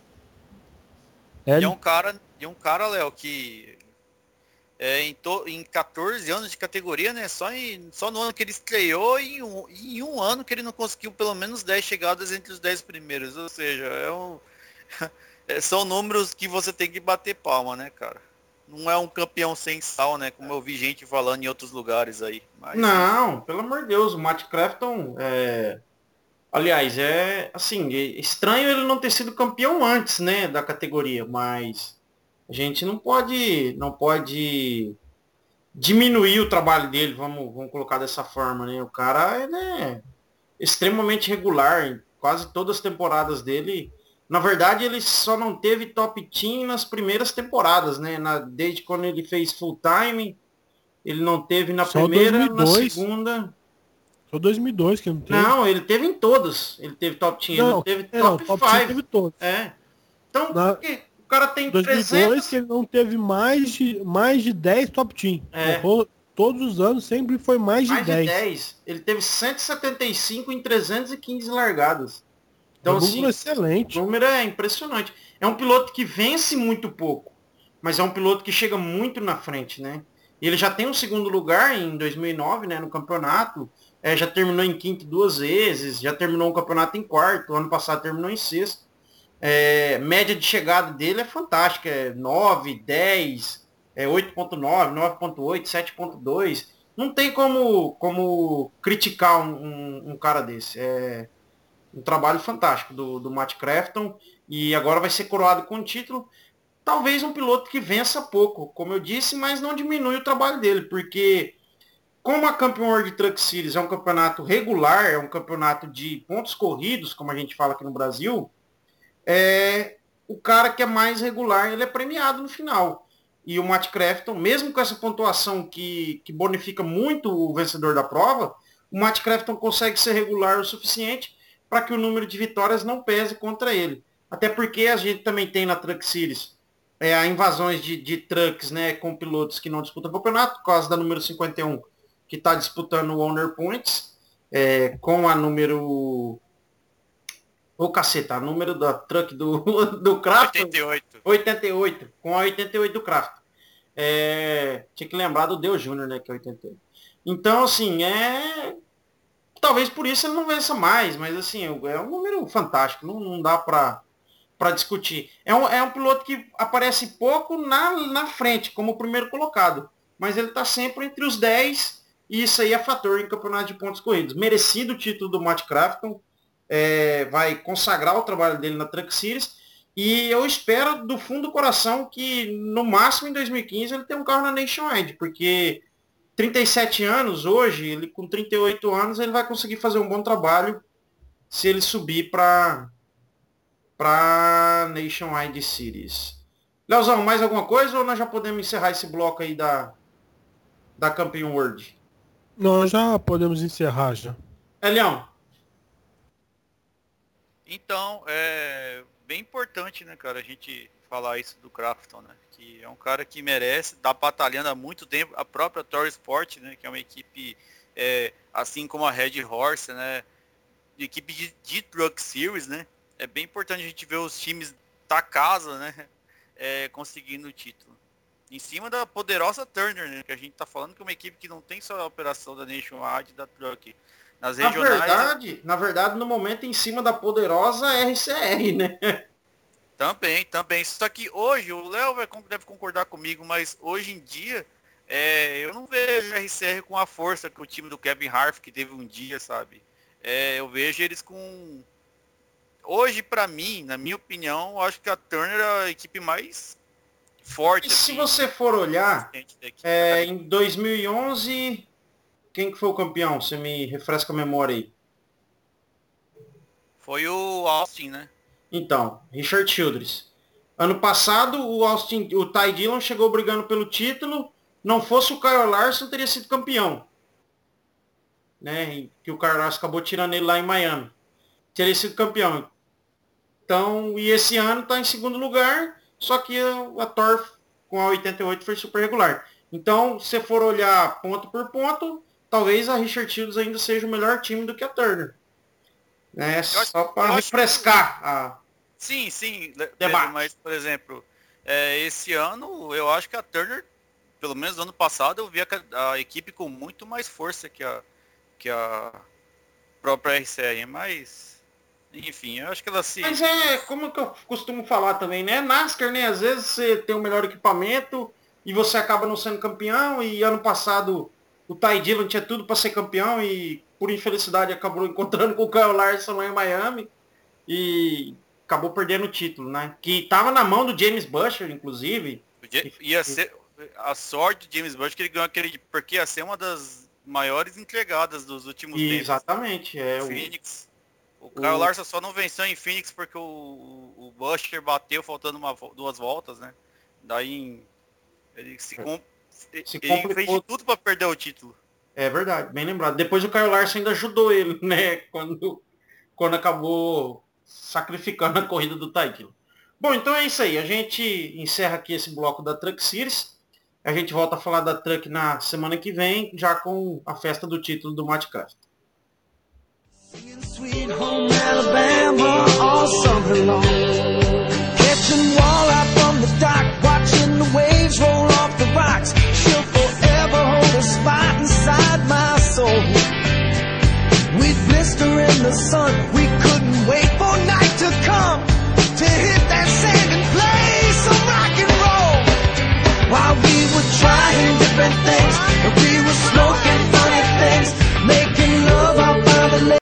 É, e é um cara, é um cara, Léo, que é, em, to, em quatorze anos de categoria, né? Só, em, só no ano que ele estreou e em um, em um ano que ele não conseguiu pelo menos dez chegadas entre os dez primeiros. Ou seja, é um, é, são números que você tem que bater palma, né, cara? Não é um campeão sem sal, né? Como eu vi gente falando em outros lugares aí. Mas... Não, pelo amor de Deus, o Matt Crafton é... Aliás, é assim, é estranho ele não ter sido campeão antes, né, da categoria, mas a gente não pode, não pode diminuir o trabalho dele, vamos, vamos colocar dessa forma, né? O cara ele é extremamente regular, em quase todas as temporadas dele. Na verdade, ele só não teve top team nas primeiras temporadas, né? Na, desde quando ele fez full time, ele não teve na Só primeira, dois mil e dois. na segunda. Só dois mil e dois que não teve. Não, ele teve em todos. Ele teve top team, Não, ele teve é, não, top top team cinco. teve todos. É. Então, Na- por quê? O cara tem dois mil e dois trezentos. que ele não teve mais de, mais de dez top team. É. Então, todos os anos sempre foi mais de Mais de dez. dez. Ele teve cento e setenta e cinco em trezentas e quinze largadas. É um Então, número assim, excelente. o número é impressionante. É um piloto que vence muito pouco, mas é um piloto que chega muito na frente, né? E ele já tem um segundo lugar em dois mil e nove, né, no campeonato. É, já terminou em quinto duas vezes, já terminou um campeonato em quarto, ano passado terminou em sexto. É, média de chegada dele é fantástica, é nove, dez, é oito ponto nove, nove ponto oito, sete ponto dois. Não tem como, como criticar um, um, um cara desse. É um trabalho fantástico do, do Matt Crafton e agora vai ser coroado com o título. Talvez um piloto que vença pouco, como eu disse, mas não diminui o trabalho dele, porque como a Campeão World Truck Series é um campeonato regular, é um campeonato de pontos corridos, como a gente fala aqui no Brasil, é, o cara que é mais regular, ele é premiado no final. E o Matt Crafton, mesmo com essa pontuação que, que bonifica muito o vencedor da prova, o Matt Crafton consegue ser regular o suficiente para que o número de vitórias não pese contra ele. Até porque a gente também tem na Truck Series é, a invasões de, de trucks, né, com pilotos que não disputam o campeonato, por causa da número cinquenta e um, que está disputando o Owner Points, é, com a número... Ô, caceta, o número da truck do, do Crafton... oitenta e oito. oitenta e oito, com a oitenta e oito do Crafton. É, tinha que lembrar do Dale Júnior, né, que é oitenta e oito. Então, assim, é... Talvez por isso ele não vença mais, mas, assim, é um número fantástico, não, não dá pra, pra discutir. É um, é um piloto que aparece pouco na, na frente, como o primeiro colocado, mas ele tá sempre entre os dez, e isso aí é fator em campeonato de pontos corridos. Merecido o título do Matt Crafton, é, vai consagrar o trabalho dele na Truck Series, e eu espero do fundo do coração que no máximo em dois mil e quinze ele tenha um carro na Nationwide, porque trinta e sete anos hoje, ele com trinta e oito anos, ele vai conseguir fazer um bom trabalho se ele subir para para Nationwide Series. Leozão, mais alguma coisa ou nós já podemos encerrar esse bloco aí da da Campeão World? Nós já podemos encerrar já. É, Leão. Então, é bem importante, né, cara, a gente falar isso do Crafton, né? Que é um cara que merece, tá batalhando há muito tempo. A própria Toro Sport, né, que é uma equipe, é, assim como a Red Horse, né, de equipe de, de Truck Series, né? É bem importante a gente ver os times da casa, né, é, conseguindo o título. Em cima da poderosa Turner, né, que a gente tá falando que é uma equipe que não tem só a operação da Nationwide e da Truck. Nas Na regionais, verdade, na verdade, no momento em cima da poderosa R C R, né? Também, também. Só que hoje, o Léo vai, deve concordar comigo, mas hoje em dia, é, eu não vejo a R C R com a força que o time do Kevin Harvick que teve um dia, sabe? É, eu vejo eles com... Hoje, pra mim, na minha opinião, eu acho que a Turner é a equipe mais forte. E se assim, você for olhar, da equipe. é, em dois mil e onze, quem que foi o campeão? Você me refresca a memória aí. Foi o Austin, né? Então, Richard Childress. Ano passado, o Austin, o Ty Dillon chegou brigando pelo título. Não fosse o Kyle Larson, teria sido campeão. Né? E que o Kyle Larson acabou tirando ele lá em Miami. teria sido campeão. Então, e esse ano está em segundo lugar, só que a, a Thor com a oitenta e oito foi super regular. Então, se for olhar ponto por ponto, talvez a Richard Childress ainda seja o melhor time do que a Turner. É só para refrescar que... a... Sim, sim, Pedro, mas, por exemplo, é, esse ano eu acho que a Turner, pelo menos no ano passado, eu vi a, a equipe com muito mais força que a, que a própria R C R, mas... Enfim, eu acho que ela se... Mas é, como que eu costumo falar também, né? NASCAR, né? Às vezes você tem o melhor equipamento e você acaba não sendo campeão. E ano passado o Ty Dillon tinha tudo para ser campeão e, por infelicidade, acabou encontrando com o Kyle Larson lá em Miami e acabou perdendo o título, né? Que estava na mão do James Buescher, inclusive. Ia ser a sorte do James Buescher que ele ganhou aquele... Porque ia ser uma das maiores entregadas dos últimos e, tempos. Exatamente. É o Phoenix... O Kyle o... Larson só não venceu em Phoenix porque o, o Buescher bateu faltando uma, duas voltas, né? Daí ele se, com... se ele fez de tudo para perder o título. É verdade, bem lembrado. Depois o Kyle Larson ainda ajudou ele, né? Quando, quando acabou sacrificando a corrida do Ty Dillon. Bom, então é isso aí. A gente encerra aqui esse bloco da Truck Series. A gente volta a falar da Truck na semana que vem, já com a festa do título do Matt Craft. Sweet home Alabama all summer long, catching walleye from the dock, watching the waves roll off the rocks. She'll forever hold a spot inside my soul. We'd blister in the sun. We